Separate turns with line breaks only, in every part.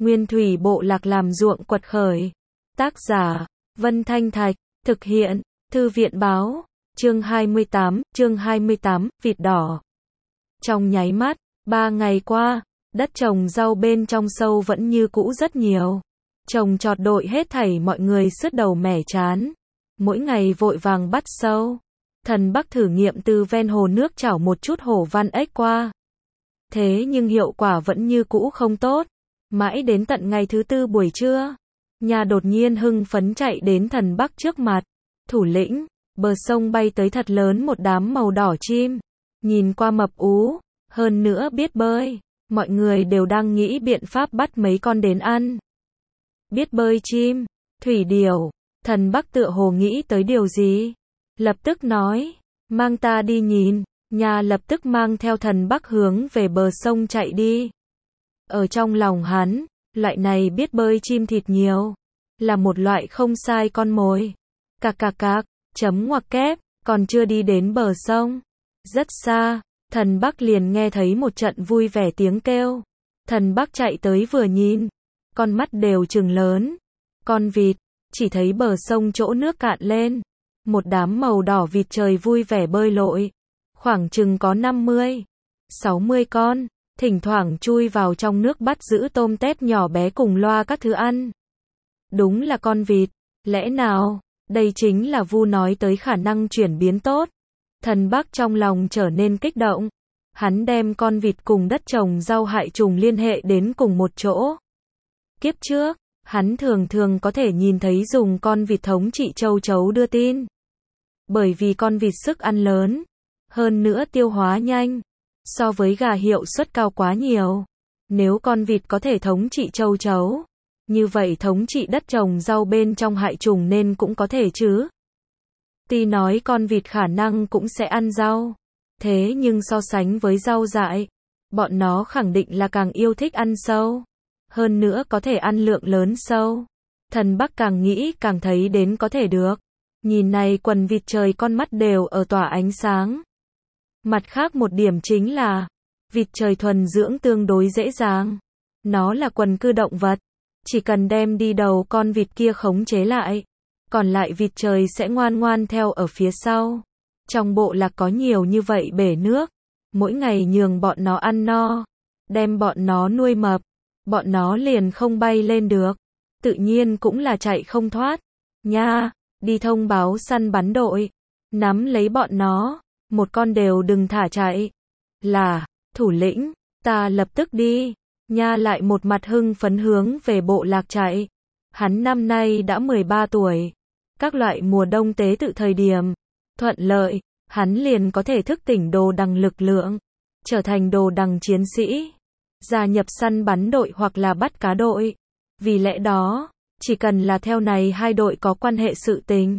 Nguyên thủy bộ lạc làm ruộng quật khởi. Tác giả, Vân Thanh Thạch, thực hiện, Thư viện báo, chương 28, vịt đỏ. Trong nháy mắt, 3 ngày qua, đất trồng rau bên trong sâu vẫn như cũ rất nhiều. Trồng trọt đội hết thảy mọi người sứt đầu mẻ chán. Mỗi ngày vội vàng bắt sâu. Thần Bắc thử nghiệm từ ven hồ nước chảo một chút hổ văn ếch qua. Thế nhưng hiệu quả vẫn như cũ không tốt. Mãi đến tận ngày thứ tư buổi trưa, nhà đột nhiên hưng phấn chạy đến Thần Bắc trước mặt. Thủ lĩnh, bờ sông bay tới thật lớn một đám màu đỏ chim. Nhìn qua mập ú, hơn nữa biết bơi. Mọi người đều đang nghĩ biện pháp bắt mấy con đến ăn. Biết bơi chim, thủy điểu. Thần Bắc tựa hồ nghĩ tới điều gì. Lập tức nói, mang ta đi nhìn. Nhà lập tức mang theo Thần Bắc hướng về bờ sông chạy đi. Ở trong lòng hắn, loại này biết bơi chim thịt nhiều, là một loại không sai con mồi. Cạc cạc cạc, chấm ngoặc kép, còn chưa đi đến bờ sông. Rất xa, Thần Bắc liền nghe thấy một trận vui vẻ tiếng kêu. Thần Bắc chạy tới vừa nhìn, con mắt đều trừng lớn. Con vịt, chỉ thấy bờ sông chỗ nước cạn lên. Một đám màu đỏ vịt trời vui vẻ bơi lội. Khoảng chừng có 50, 60 con. Thỉnh thoảng chui vào trong nước bắt giữ tôm tép nhỏ bé cùng loa các thứ ăn. Đúng là con vịt. Lẽ nào, đây chính là Vu nói tới khả năng chuyển biến tốt. Thần Bắc trong lòng trở nên kích động. Hắn đem con vịt cùng đất trồng rau hại trùng liên hệ đến cùng một chỗ. Kiếp trước, hắn thường thường có thể nhìn thấy dùng con vịt thống trị châu chấu đưa tin. Bởi vì con vịt sức ăn lớn, hơn nữa tiêu hóa nhanh, so với gà hiệu suất cao quá nhiều. Nếu con vịt có thể thống trị châu chấu, như vậy thống trị đất trồng rau bên trong hại trùng nên cũng có thể chứ. Tuy nói con vịt khả năng cũng sẽ ăn rau, thế nhưng so sánh với rau dại, bọn nó khẳng định là càng yêu thích ăn sâu. Hơn nữa có thể ăn lượng lớn sâu. Thần Bắc càng nghĩ càng thấy đến có thể được. Nhìn này quần vịt trời con mắt đều ở tỏa ánh sáng. Mặt khác một điểm chính là, vịt trời thuần dưỡng tương đối dễ dàng. Nó là quần cư động vật. Chỉ cần đem đi đầu con vịt kia khống chế lại. Còn lại vịt trời sẽ ngoan ngoan theo ở phía sau. Trong bộ lạc có nhiều như vậy bể nước. Mỗi ngày nhường bọn nó ăn no. Đem bọn nó nuôi mập. Bọn nó liền không bay lên được. Tự nhiên cũng là chạy không thoát. Nha, đi thông báo săn bắn đội. Nắm lấy bọn nó. Một con đều đừng thả chạy. Là, thủ lĩnh, ta lập tức đi. Nha lại một mặt hưng phấn hướng về bộ lạc chạy. Hắn năm nay đã 13 tuổi. Các loại mùa đông tế tự thời điểm thuận lợi, hắn liền có thể thức tỉnh đồ đằng lực lượng, trở thành đồ đằng chiến sĩ, gia nhập săn bắn đội hoặc là bắt cá đội. Vì lẽ đó, chỉ cần là theo này hai đội có quan hệ sự tình,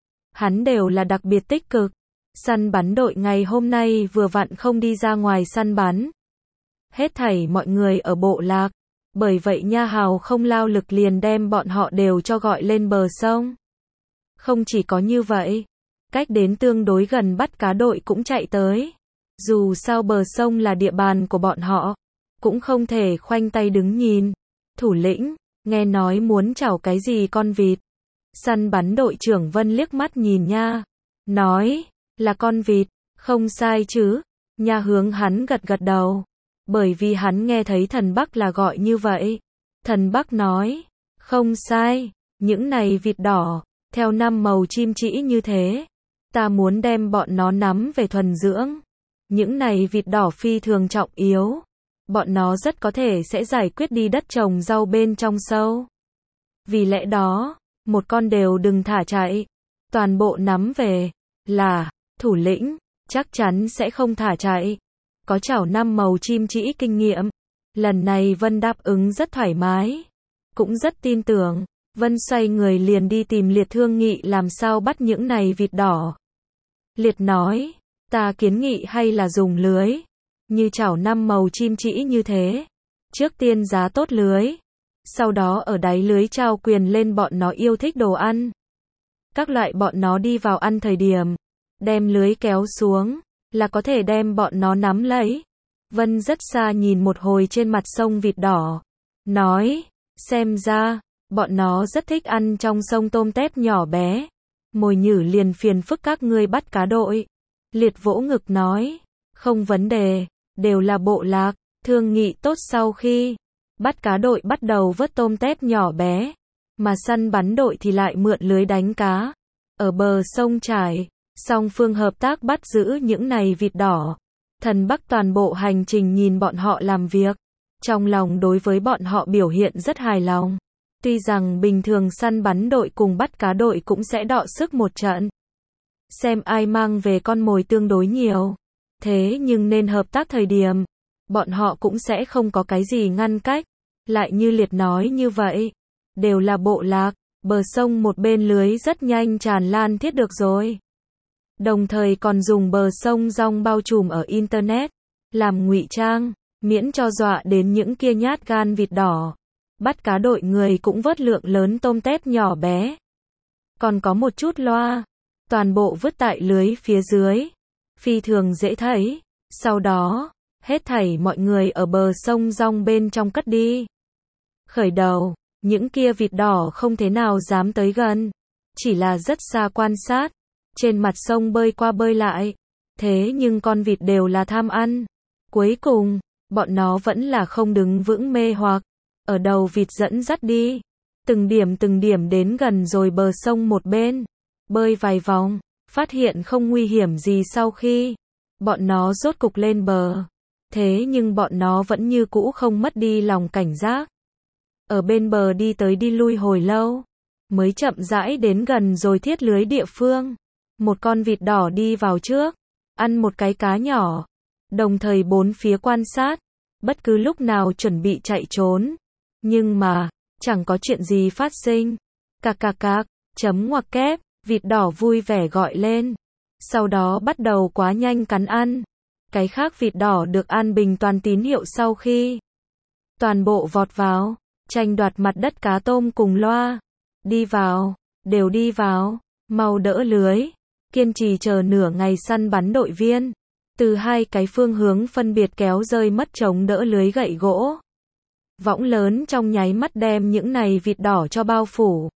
hắn đều là đặc biệt tích cực. Săn bắn đội ngày hôm nay vừa vặn không đi ra ngoài săn bắn. Hết thảy mọi người ở bộ lạc, bởi vậy Nha Hào không lao lực liền đem bọn họ đều cho gọi lên bờ sông. Không chỉ có như vậy, cách đến tương đối gần bắt cá đội cũng chạy tới. Dù sao bờ sông là địa bàn của bọn họ, cũng không thể khoanh tay đứng nhìn. Thủ lĩnh, nghe nói muốn chảo cái gì con vịt. Săn bắn đội trưởng Vân liếc mắt nhìn Nha, nói, là con vịt, không sai chứ. Nha hướng hắn gật gật đầu, bởi vì hắn nghe thấy Thần Bắc là gọi như vậy. Thần Bắc nói, không sai, những này vịt đỏ, theo 5 màu chim chỉ như thế. Ta muốn đem bọn nó nắm về thuần dưỡng. Những này vịt đỏ phi thường trọng yếu. Bọn nó rất có thể sẽ giải quyết đi đất trồng rau bên trong sâu. Vì lẽ đó, một con đều đừng thả chạy. Toàn bộ nắm về. Là, thủ lĩnh, chắc chắn sẽ không thả chạy. Có chảo 5 màu chim chỉ kinh nghiệm. Lần này Vân đáp ứng rất thoải mái. Cũng rất tin tưởng. Vân xoay người liền đi tìm Liệt thương nghị làm sao bắt những này vịt đỏ. Liệt nói, ta kiến nghị hay là dùng lưới. Như chảo 5 màu chim chỉ như thế. Trước tiên giá tốt lưới. Sau đó ở đáy lưới trao quyền lên bọn nó yêu thích đồ ăn. Các loại bọn nó đi vào ăn thời điểm. Đem lưới kéo xuống, là có thể đem bọn nó nắm lấy. Vân rất xa nhìn một hồi trên mặt sông vịt đỏ. nói, xem ra, bọn nó rất thích ăn trong sông tôm tép nhỏ bé. Mồi nhử liền phiền phức các ngươi bắt cá đội. Liệt vỗ ngực nói, không vấn đề, đều là bộ lạc, thương nghị tốt sau khi bắt cá đội bắt đầu vớt tôm tép nhỏ bé, mà săn bắn đội thì lại mượn lưới đánh cá. Ở bờ sông trải, song phương hợp tác bắt giữ những này vịt đỏ. Thần Bắc toàn bộ hành trình nhìn bọn họ làm việc, trong lòng đối với bọn họ biểu hiện rất hài lòng. Tuy rằng bình thường săn bắn đội cùng bắt cá đội cũng sẽ đọ sức một trận, xem ai mang về con mồi tương đối nhiều. Thế nhưng nên hợp tác thời điểm, bọn họ cũng sẽ không có cái gì ngăn cách. Lại như Liệt nói như vậy, đều là bộ lạc, bờ sông một bên lưới rất nhanh tràn lan thiết được rồi. Đồng thời còn dùng bờ sông rong bao trùm ở Internet, làm ngụy trang, miễn cho dọa đến những kia nhát gan vịt đỏ. Bắt cá đội người cũng vớt lượng lớn tôm tép nhỏ bé. Còn có một chút loa, toàn bộ vứt tại lưới phía dưới. Phi thường dễ thấy. Sau đó, hết thảy mọi người ở bờ sông rong bên trong cất đi. Khởi đầu, những kia vịt đỏ không thế nào dám tới gần, chỉ là rất xa quan sát, trên mặt sông bơi qua bơi lại. Thế nhưng con vịt đều là tham ăn. Cuối cùng, bọn nó vẫn là không đứng vững mê hoặc, ở đầu vịt dẫn dắt đi, từng điểm đến gần rồi bờ sông một bên, bơi vài vòng, phát hiện không nguy hiểm gì sau khi bọn nó rốt cục lên bờ. Thế nhưng bọn nó vẫn như cũ không mất đi lòng cảnh giác. Ở bên bờ đi tới đi lui hồi lâu, mới chậm rãi đến gần rồi thiết lưới địa phương. Một con vịt đỏ đi vào trước, ăn một cái cá nhỏ, đồng thời bốn phía quan sát, bất cứ lúc nào chuẩn bị chạy trốn. Nhưng mà, chẳng có chuyện gì phát sinh. Cạc cạc cạc, chấm ngoặc kép, vịt đỏ vui vẻ gọi lên. Sau đó bắt đầu quá nhanh cắn ăn. Cái khác vịt đỏ được an bình toàn tín hiệu sau khi toàn bộ vọt vào, tranh đoạt mặt đất cá tôm cùng loa. Đi vào, đều đi vào, mau đỡ lưới. Kiên trì chờ nửa ngày săn bắn đội viên. Từ hai cái phương hướng phân biệt kéo rơi mất chống đỡ lưới gậy gỗ. Võng lớn trong nháy mắt đem những này vịt đỏ cho bao phủ.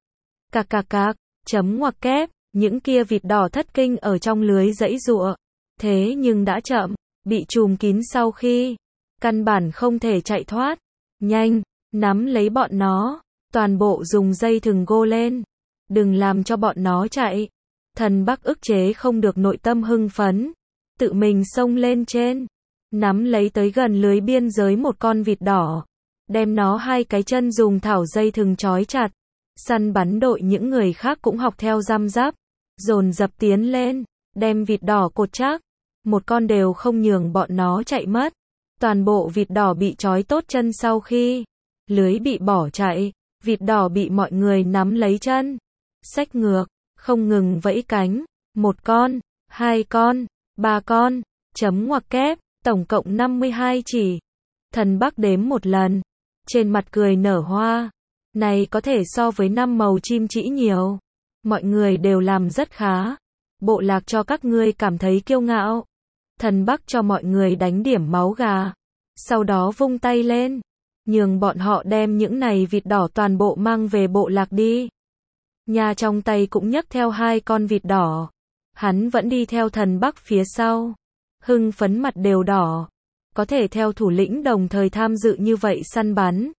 Cạc cạc cạc, chấm ngoặc kép, những kia vịt đỏ thất kinh ở trong lưới giãy giụa. Thế nhưng đã chậm, bị trùm kín sau khi căn bản không thể chạy thoát. Nhanh, nắm lấy bọn nó, toàn bộ dùng dây thừng gô lên. Đừng làm cho bọn nó chạy. Thần Bắc ức chế không được nội tâm hưng phấn, tự mình xông lên trên, nắm lấy tới gần lưới biên giới một con vịt đỏ, đem nó hai cái chân dùng thảo dây thừng trói chặt. Săn bắn đội những người khác cũng học theo răm rắp, dồn dập tiến lên, đem vịt đỏ cột chắc, một con đều không nhường bọn nó chạy mất. Toàn bộ vịt đỏ bị trói tốt chân sau khi lưới bị bỏ chạy, vịt đỏ bị mọi người nắm lấy chân, xách ngược, không ngừng vẫy cánh. Một con, hai con, ba con, chấm ngoặc kép, tổng cộng 52 chỉ. Thần Bắc đếm một lần, trên mặt cười nở hoa. Này có thể so với 5 màu chim chỉ nhiều. Mọi người đều làm rất khá. Bộ lạc cho các ngươi cảm thấy kiêu ngạo. Thần Bắc cho mọi người đánh điểm máu gà. Sau đó vung tay lên, nhường bọn họ đem những này vịt đỏ toàn bộ mang về bộ lạc đi. Nhà trong tay cũng nhấc theo hai con vịt đỏ. Hắn vẫn đi theo Thần Bắc phía sau. Hưng phấn mặt đều đỏ. Có thể theo thủ lĩnh đồng thời tham dự như vậy săn bắn.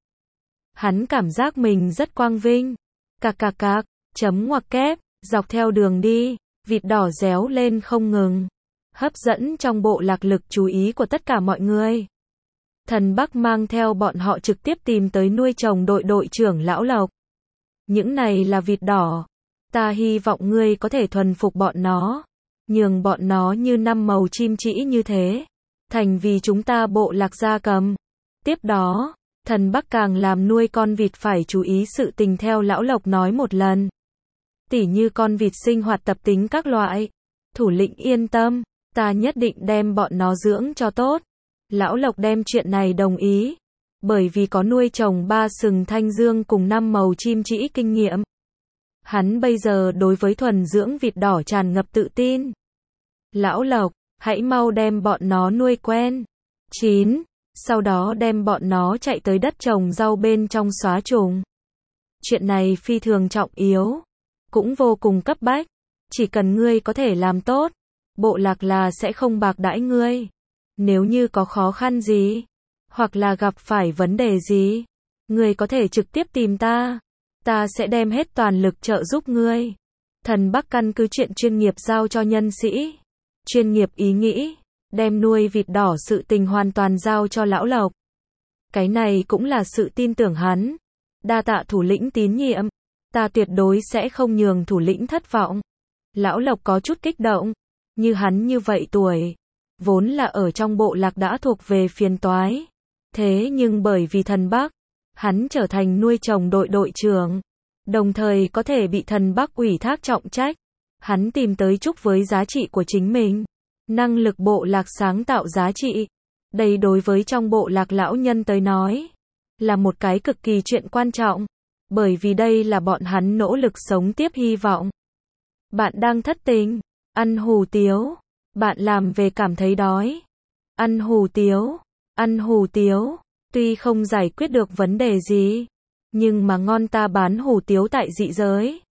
Hắn cảm giác mình rất quang vinh. Cạc cạc cạc, chấm ngoặc kép, dọc theo đường đi, vịt đỏ réo lên không ngừng. Hấp dẫn trong bộ lạc lực chú ý của tất cả mọi người. Thần Bắc mang theo bọn họ trực tiếp tìm tới nuôi trồng đội đội trưởng Lão Lộc. Những này là vịt đỏ. Ta hy vọng ngươi có thể thuần phục bọn nó. Nhường bọn nó như 5 màu chim chỉ như thế. Thành vì chúng ta bộ lạc gia cầm. Tiếp đó, Thần Bắc càng làm nuôi con vịt phải chú ý sự tình theo Lão Lộc nói một lần. Tỉ như con vịt sinh hoạt tập tính các loại. Thủ lĩnh yên tâm, ta nhất định đem bọn nó dưỡng cho tốt. Lão Lộc đem chuyện này đồng ý. Bởi vì có nuôi trồng 3 sừng thanh dương cùng 5 màu chim chỉ kinh nghiệm. Hắn bây giờ đối với thuần dưỡng vịt đỏ tràn ngập tự tin. Lão Lộc, hãy mau đem bọn nó nuôi quen. 9. sau đó đem bọn nó chạy tới đất trồng rau bên trong xóa trùng. Chuyện này phi thường trọng yếu, cũng vô cùng cấp bách, chỉ cần ngươi có thể làm tốt, bộ lạc là sẽ không bạc đãi ngươi. Nếu như có khó khăn gì, hoặc là gặp phải vấn đề gì, ngươi có thể trực tiếp tìm ta sẽ đem hết toàn lực trợ giúp ngươi. Thần Bắc căn cứ chuyện chuyên nghiệp giao cho nhân sĩ, chuyên nghiệp ý nghĩ, đem nuôi vịt đỏ sự tình hoàn toàn giao cho Lão Lộc. Cái này cũng là sự tin tưởng hắn. Đa tạ thủ lĩnh tín nhiệm, ta tuyệt đối sẽ không nhường thủ lĩnh thất vọng. Lão Lộc có chút kích động, như hắn như vậy tuổi, vốn là ở trong bộ lạc đã thuộc về phiền toái. Thế nhưng bởi vì thần Bắc, hắn trở thành nuôi trồng đội đội trưởng, đồng thời có thể bị thần Bắc ủy thác trọng trách. Hắn tìm tới chúc với giá trị của chính mình, năng lực bộ lạc sáng tạo giá trị. Đây đối với trong bộ lạc lão nhân tới nói, là một cái cực kỳ chuyện quan trọng, bởi vì đây là bọn hắn nỗ lực sống tiếp hy vọng. Bạn đang thất tình, ăn hủ tiếu, bạn làm về cảm thấy đói, ăn hủ tiếu, tuy không giải quyết được vấn đề gì, nhưng mà ngon, ta bán hủ tiếu tại dị giới.